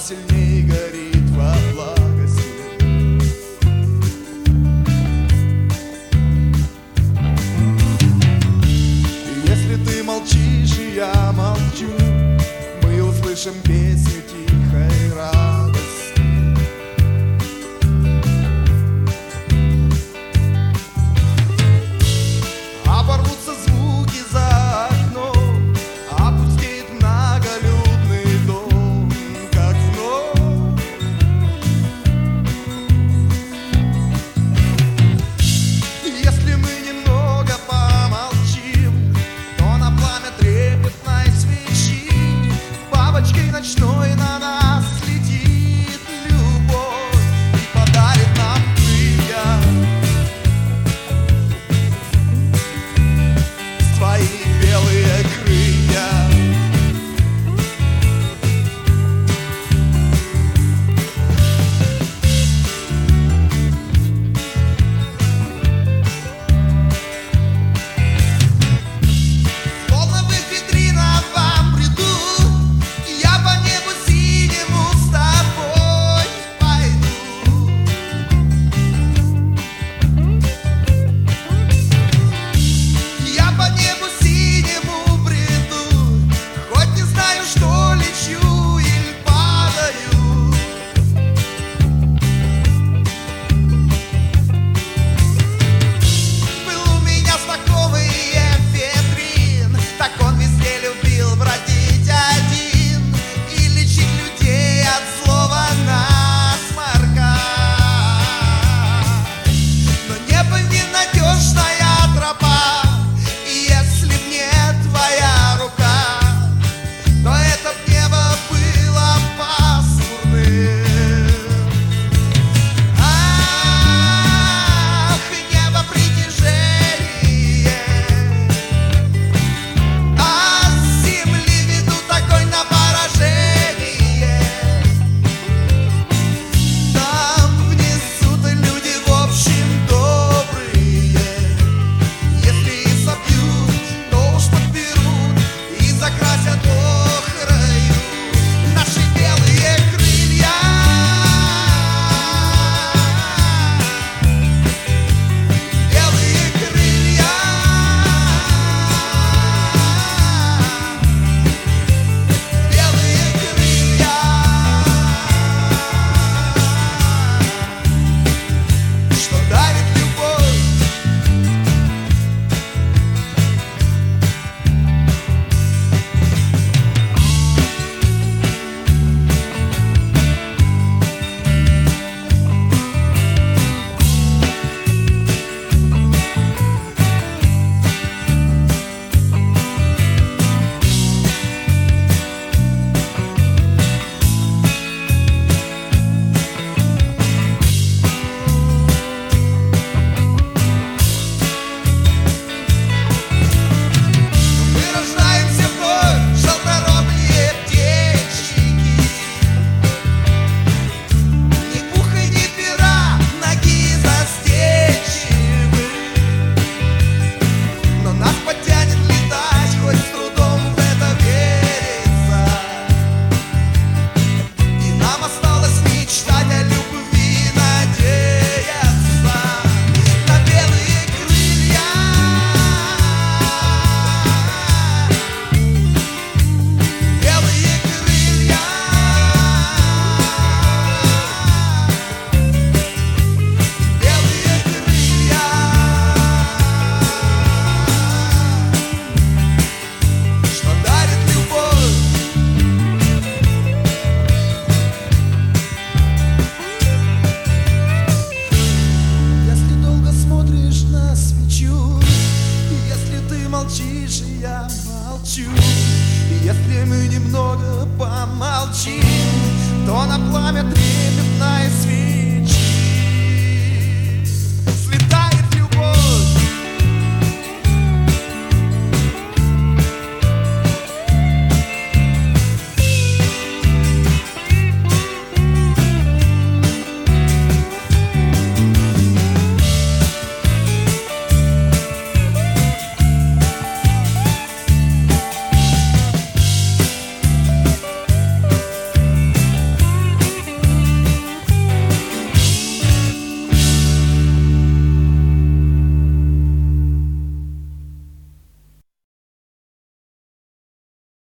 сильней горит во благости. И если ты молчишь, и я молчу, мы услышим песню тихой радости. Оборвутся звуки за окном, опустеет многолюдный дом, как вновь. Если мы немного помолчим, то на пламя трепетной свечи бабочкой ночной на нас летит любовь и подарит нам крылья. Твои белые крылья. Словно в их витринах вам приду, я по небу синему с тобой пойду. Я по небу синему бреду, хоть не знаю, что лечу или падаю. Был у меня знакомый эфедрин, так он везде любил бродить один и лечить людей от злого насморка. Но небо ненадежная тропа, и если б не твоя рука, то это б небо было пасмурным. Ах, небо притяжение, а с земли ведут огонь на поражение. Там внизу-то люди в общем добрые, если и собьют, то уж подберут и закрасят охрою наши белые крылья. Белые крылья. Белые крылья. Что дарит любовь. Мы рождаемся вновь, желторотые птенчики. Ни пуха, ни пера, ноги застенчивы. Но нас потянет летать, хоть с трудом в это верится. И нам осталось мечтать о любви, надеяться на белые крылья. Белые крылья. Белые крылья. Что дарит любовь. Если долго смотришь на свечу, если ты молчишь, и я молчу, и если мы немного помолчим, то на пламя трепетной свечи